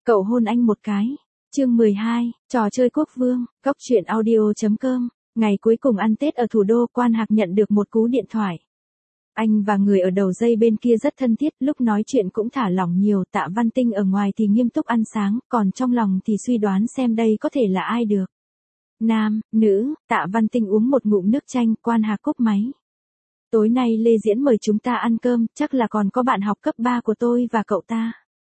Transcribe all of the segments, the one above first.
Cậu hôn anh một cái. Chương 12, trò chơi quốc vương, Cóc truyện audio.com. Ngày cuối cùng ăn Tết ở thủ đô, Quan Hạc nhận được một cú điện thoại. Anh và người ở đầu dây bên kia rất thân thiết, lúc nói chuyện cũng thả lỏng nhiều. Tạ Văn Tinh ở ngoài thì nghiêm túc ăn sáng, còn trong lòng thì suy đoán xem đây có thể là ai được. Nam, nữ, Tạ Văn Tinh uống một ngụm nước chanh, Quan Hạc cúp máy. Tối nay Lê Diễn mời chúng ta ăn cơm, chắc là còn có bạn học cấp 3 của tôi và cậu ta.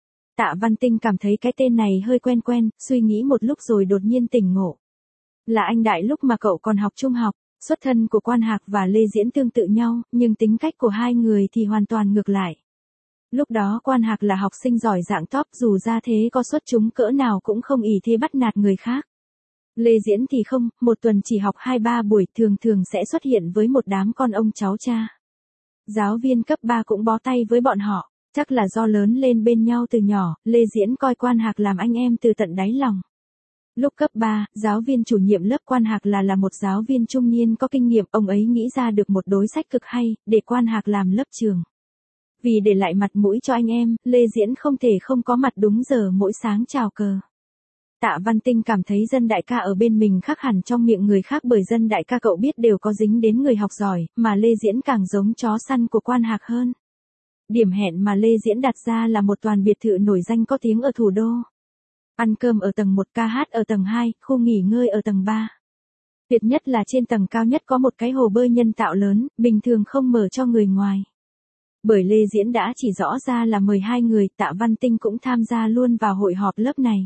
Tạ Văn Tinh cảm thấy cái tên này hơi quen quen, suy nghĩ một lúc rồi đột nhiên tỉnh ngộ. Là anh Đại lúc mà cậu còn học trung học. Xuất thân của Quan Hạc và Lê Diễn tương tự nhau, nhưng tính cách của hai người thì hoàn toàn ngược lại. Lúc đó Quan Hạc là học sinh giỏi dạng top, dù ra thế có xuất chúng cỡ nào cũng không ỷ thế bắt nạt người khác. Lê Diễn thì không, một tuần chỉ học 2-3 buổi, thường thường sẽ xuất hiện với một đám con ông cháu cha. Giáo viên cấp 3 cũng bó tay với bọn họ, chắc là do lớn lên bên nhau từ nhỏ, Lê Diễn coi Quan Hạc làm anh em từ tận đáy lòng. Lúc cấp 3, giáo viên chủ nhiệm lớp Quan Hạc là một giáo viên trung niên có kinh nghiệm, ông ấy nghĩ ra được một đối sách cực hay, để Quan Hạc làm lớp trưởng. Vì để lại mặt mũi cho anh em, Lê Diễn không thể không có mặt đúng giờ mỗi sáng chào cờ. Tạ Văn Tinh cảm thấy dân đại ca ở bên mình khác hẳn trong miệng người khác, bởi dân đại ca cậu biết đều có dính đến người học giỏi, mà Lê Diễn càng giống chó săn của Quan Hạc hơn. Điểm hẹn mà Lê Diễn đặt ra là một toàn biệt thự nổi danh có tiếng ở thủ đô. Ăn cơm ở tầng 1, ca hát ở tầng 2, khu nghỉ ngơi ở tầng 3. Tuyệt nhất là trên tầng cao nhất có một cái hồ bơi nhân tạo lớn, bình thường không mở cho người ngoài. Bởi Lê Diễn đã chỉ rõ ra là mời 2 người, Tạ Văn Tinh cũng tham gia luôn vào hội họp lớp này.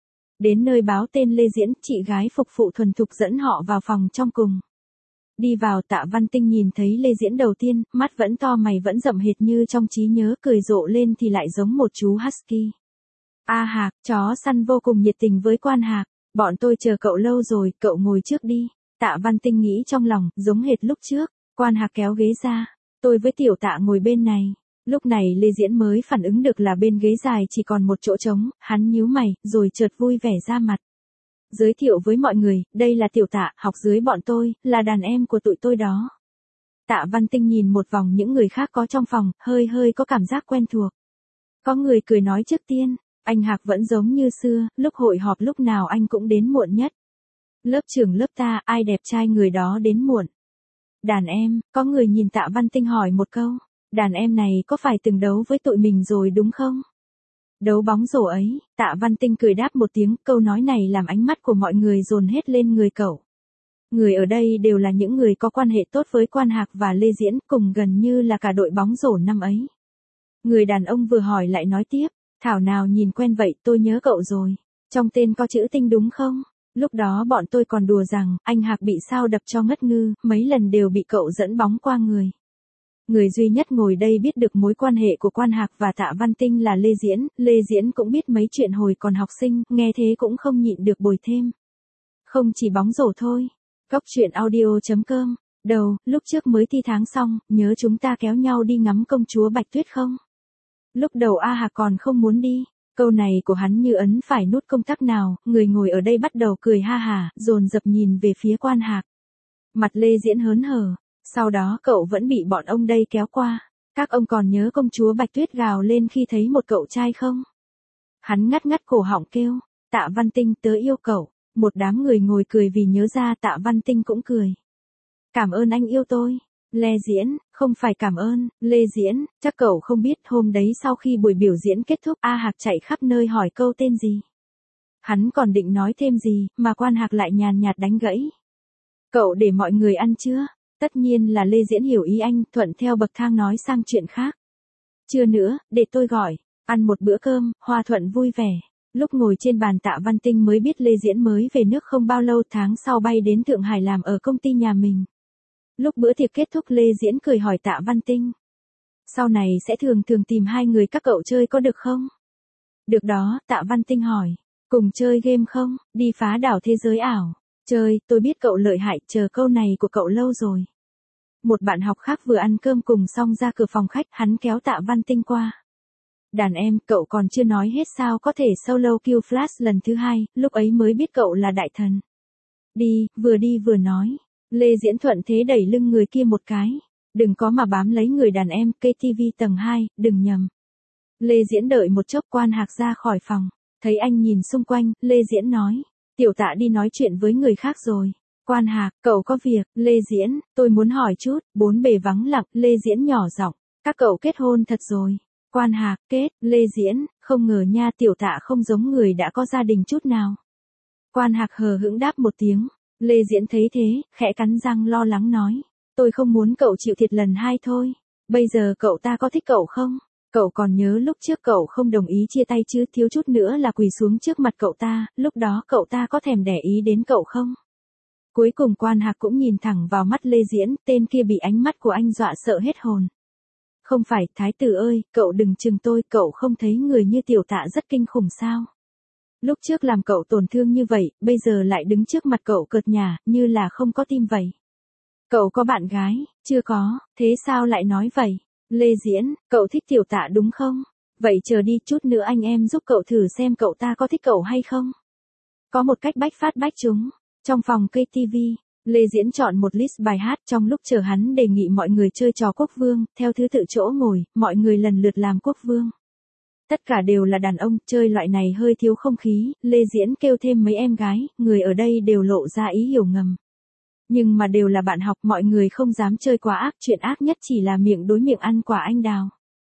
Đến nơi báo tên Lê Diễn, chị gái phục vụ thuần thục dẫn họ vào phòng trong cùng. Đi vào, Tạ Văn Tinh nhìn thấy Lê Diễn đầu tiên, mắt vẫn to, mày vẫn rậm hệt như trong trí nhớ, cười rộ lên thì lại giống một chú husky. A Hạc, chó săn vô cùng nhiệt tình với Quan Hạc. Bọn tôi chờ cậu lâu rồi, cậu ngồi trước đi. Tạ Văn Tinh nghĩ trong lòng, giống hệt lúc trước. Quan Hạc kéo ghế ra. Tôi với Tiểu Tạ ngồi bên này. Lúc này Lê Diễn mới phản ứng được là bên ghế dài chỉ còn một chỗ trống, hắn nhíu mày, rồi chợt vui vẻ ra mặt. Giới thiệu với mọi người, đây là Tiểu Tạ, học dưới bọn tôi, là đàn em của tụi tôi đó. Tạ Văn Tinh nhìn một vòng những người khác có trong phòng, hơi có cảm giác quen thuộc. Có người cười nói trước tiên. Anh Hạc vẫn giống như xưa, lúc hội họp lúc nào anh cũng đến muộn nhất. Lớp trưởng lớp ta, ai đẹp trai người đó đến muộn. Đàn em, có người nhìn Tạ Văn Tinh hỏi một câu. Đàn em này có phải từng đấu với tụi mình rồi đúng không? Đấu bóng rổ ấy, Tạ Văn Tinh cười đáp một tiếng, câu nói này làm ánh mắt của mọi người dồn hết lên người cậu. Người ở đây đều là những người có quan hệ tốt với Quan Hạc và Lê Diễn, cùng gần như là cả đội bóng rổ năm ấy. Người đàn ông vừa hỏi lại nói tiếp. Thảo nào nhìn quen vậy, tôi nhớ cậu rồi. Trong tên có chữ Tinh đúng không? Lúc đó bọn tôi còn đùa rằng, anh Hạc bị sao đập cho ngất ngư, mấy lần đều bị cậu dẫn bóng qua người. Người duy nhất ngồi đây biết được mối quan hệ của Quan Hạc và Tạ Văn Tinh là Lê Diễn. Lê Diễn cũng biết mấy chuyện hồi còn học sinh, nghe thế cũng không nhịn được bồi thêm. Không chỉ bóng rổ thôi. Cóc truyện audio.com. Đầu, lúc trước mới thi tháng xong, nhớ chúng ta kéo nhau đi ngắm công chúa Bạch Tuyết không? Lúc đầu A Hạc còn không muốn đi, câu này của hắn như ấn phải nút công tắc nào, người ngồi ở đây bắt đầu cười ha hả, dồn dập nhìn về phía Quan Hạc. Mặt Lê Diễn hớn hở, sau đó cậu vẫn bị bọn ông đây kéo qua. Các ông còn nhớ công chúa Bạch Tuyết gào lên khi thấy một cậu trai không? Hắn ngắt cổ họng kêu, Tạ Văn Tinh tớ yêu cậu, một đám người ngồi cười vì nhớ ra Tạ Văn Tinh cũng cười. Cảm ơn anh yêu tôi. Lê Diễn, không phải cảm ơn, Lê Diễn, chắc cậu không biết hôm đấy sau khi buổi biểu diễn kết thúc A Hạc chạy khắp nơi hỏi câu tên gì. Hắn còn định nói thêm gì, mà Quan Hạc lại nhàn nhạt đánh gãy. Cậu để mọi người ăn chưa? Tất nhiên là Lê Diễn hiểu ý anh, thuận theo bậc thang nói sang chuyện khác. Chưa nữa, để tôi gọi, ăn một bữa cơm, hòa thuận vui vẻ. Lúc ngồi trên bàn Tạ Văn Tinh mới biết Lê Diễn mới về nước không bao lâu, tháng sau bay đến Thượng Hải làm ở công ty nhà mình. Lúc bữa tiệc kết thúc Lê Diễn cười hỏi Tạ Văn Tinh. Sau này sẽ thường tìm 2 người các cậu chơi có được không? Được đó, Tạ Văn Tinh hỏi. Cùng chơi game không, đi phá đảo thế giới ảo. Chơi, tôi biết cậu lợi hại, chờ câu này của cậu lâu rồi. Một bạn học khác vừa ăn cơm cùng xong ra cửa phòng khách, hắn kéo Tạ Văn Tinh qua. Đàn em, cậu còn chưa nói hết sao có thể solo kill Flash lần thứ 2, lúc ấy mới biết cậu là đại thần. Đi vừa nói. Lê Diễn thuận thế đẩy lưng người kia một cái. Đừng có mà bám lấy người đàn em, KTV tầng 2, đừng nhầm. Lê Diễn đợi một chốc Quan Hạc ra khỏi phòng. Thấy anh nhìn xung quanh, Lê Diễn nói. Tiểu Tạ đi nói chuyện với người khác rồi. Quan Hạc, cậu có việc. Lê Diễn, tôi muốn hỏi chút. Bốn bề vắng lặng, Lê Diễn nhỏ giọng. Các cậu kết hôn thật rồi. Quan Hạc, kết. Lê Diễn, không ngờ nha, Tiểu Tạ không giống người đã có gia đình chút nào. Quan Hạc hờ hững đáp một tiếng. Lê Diễn thấy thế, khẽ cắn răng lo lắng nói. Tôi không muốn cậu chịu thiệt lần hai thôi. Bây giờ cậu ta có thích cậu không? Cậu còn nhớ lúc trước cậu không đồng ý chia tay chứ, thiếu chút nữa là quỳ xuống trước mặt cậu ta, lúc đó cậu ta có thèm để ý đến cậu không? Cuối cùng Quan Hạc cũng nhìn thẳng vào mắt Lê Diễn, tên kia bị ánh mắt của anh dọa sợ hết hồn. Không phải, thái tử ơi, cậu đừng chừng tôi, cậu không thấy người như Tiểu Tạ rất kinh khủng sao? Lúc trước làm cậu tổn thương như vậy, bây giờ lại đứng trước mặt cậu cợt nhả, như là không có tim vậy. Cậu có bạn gái? Chưa có, thế sao lại nói vậy? Lê Diễn, cậu thích Tiểu Tạ đúng không? Vậy chờ đi, chút nữa anh em giúp cậu thử xem cậu ta có thích cậu hay không. Có một cách bách phát bách trúng. Trong phòng KTV, Lê Diễn chọn một list bài hát, trong lúc chờ hắn đề nghị mọi người chơi trò quốc vương, theo thứ tự chỗ ngồi, mọi người lần lượt làm quốc vương. Tất cả đều là đàn ông, chơi loại này hơi thiếu không khí, Lê Diễn kêu thêm mấy em gái, người ở đây đều lộ ra ý hiểu ngầm. Nhưng mà đều là bạn học, mọi người không dám chơi quá ác, chuyện ác nhất chỉ là miệng đối miệng ăn quả anh đào.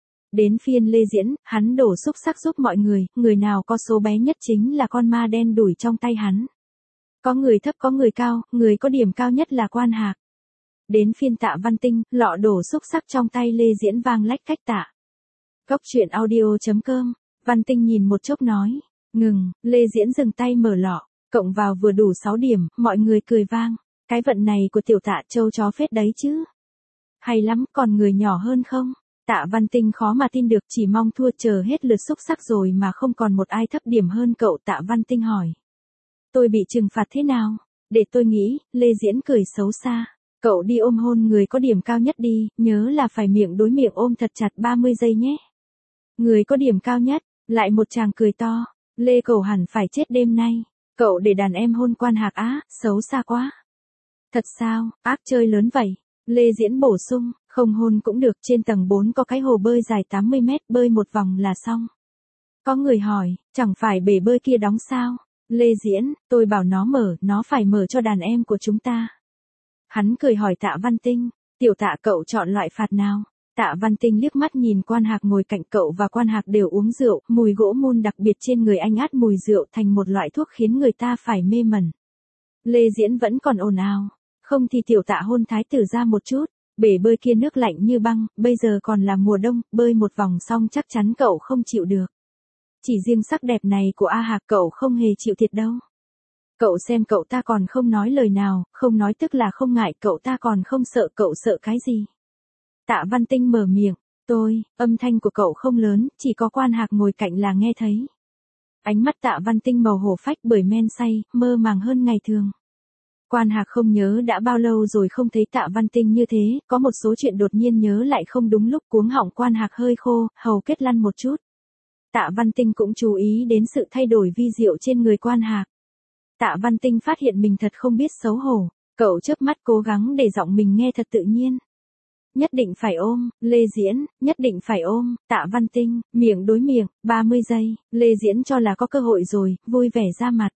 Đến phiên Lê Diễn, hắn đổ xúc sắc giúp mọi người nào có số bé nhất chính là con ma đen đủi trong tay hắn. Có người thấp có người cao, người có điểm cao nhất là Quan Hạc. Đến phiên Tạ Văn Tinh, lọ đổ xúc sắc trong tay Lê Diễn vang lách cách tạ. Góc truyện audio.com, Văn Tinh nhìn một chốc nói, ngừng, Lê Diễn dừng tay mở lọ, cộng vào vừa đủ 6 điểm, mọi người cười vang. Cái vận này của Tiểu Tạ trâu chó phết đấy chứ. Hay lắm, còn người nhỏ hơn không? Tạ Văn Tinh khó mà tin được, chỉ mong thua, chờ hết lượt xúc sắc rồi mà không còn một ai thấp điểm hơn cậu. Tạ Văn Tinh hỏi. Tôi bị trừng phạt thế nào? Để tôi nghĩ, Lê Diễn cười xấu xa. Cậu đi ôm hôn người có điểm cao nhất đi, nhớ là phải miệng đối miệng ôm thật chặt 30 giây nhé. Người có điểm cao nhất, lại một chàng cười to. Lê cậu hẳn phải chết đêm nay. Cậu để đàn em hôn Quan Hạc á, xấu xa quá. Thật sao, ác chơi lớn vậy. Lê Diễn bổ sung, không hôn cũng được, trên tầng 4 có cái hồ bơi dài 80 mét, bơi một vòng là xong. Có người hỏi, chẳng phải bể bơi kia đóng sao? Lê Diễn, tôi bảo nó mở, nó phải mở cho đàn em của chúng ta. Hắn cười hỏi Tạ Văn Tinh, Tiểu Tạ cậu chọn loại phạt nào? Tạ Văn Tinh liếc mắt nhìn Quan Hạc ngồi cạnh cậu và Quan Hạc đều uống rượu, mùi gỗ mun đặc biệt trên người anh át mùi rượu thành một loại thuốc khiến người ta phải mê mẩn. Lê Diễn vẫn còn ồn ào. Không thì Tiểu Tạ hôn thái tử ra một chút, bể bơi kia nước lạnh như băng, bây giờ còn là mùa đông, bơi một vòng xong chắc chắn cậu không chịu được. Chỉ riêng sắc đẹp này của A Hạc cậu không hề chịu thiệt đâu. Cậu xem cậu ta còn không nói lời nào, không nói tức là không ngại, cậu ta còn không sợ, cậu sợ cái gì? Tạ Văn Tinh mở miệng, âm thanh của cậu không lớn, chỉ có Quan Hạc ngồi cạnh là nghe thấy. Ánh mắt Tạ Văn Tinh màu hổ phách bởi men say, mơ màng hơn ngày thường. Quan Hạc không nhớ đã bao lâu rồi không thấy Tạ Văn Tinh như thế, có một số chuyện đột nhiên nhớ lại không đúng lúc, cuống họng Quan Hạc hơi khô, hầu kết lăn một chút. Tạ Văn Tinh cũng chú ý đến sự thay đổi vi diệu trên người Quan Hạc. Tạ Văn Tinh phát hiện mình thật không biết xấu hổ, cậu chớp mắt cố gắng để giọng mình nghe thật tự nhiên. Nhất định phải ôm, Lê Diễn, nhất định phải ôm, Tạ Văn Tinh, miệng đối miệng, 30 giây, Lê Diễn cho là có cơ hội rồi, vui vẻ ra mặt.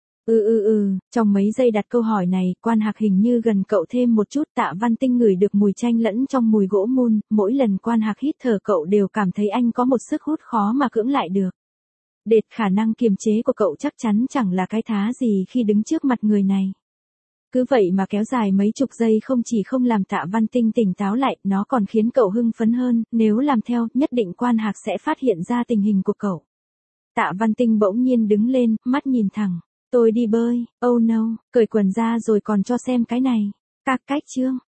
Trong mấy giây đặt câu hỏi này, Quan Hạc hình như gần cậu thêm một chút. Tạ Văn Tinh ngửi được mùi chanh lẫn trong mùi gỗ mun, mỗi lần Quan Hạc hít thở cậu đều cảm thấy anh có một sức hút khó mà cưỡng lại được. Đệt khả năng kiềm chế của cậu chắc chắn chẳng là cái thá gì khi đứng trước mặt người này. Cứ vậy mà kéo dài mấy chục giây không chỉ không làm Tạ Văn Tinh tỉnh táo lại, nó còn khiến cậu hưng phấn hơn, nếu làm theo, nhất định Quan Hạc sẽ phát hiện ra tình hình của cậu. Tạ Văn Tinh bỗng nhiên đứng lên, mắt nhìn thẳng. Tôi đi bơi, oh no, cởi quần ra rồi còn cho xem cái này. Các cách chương.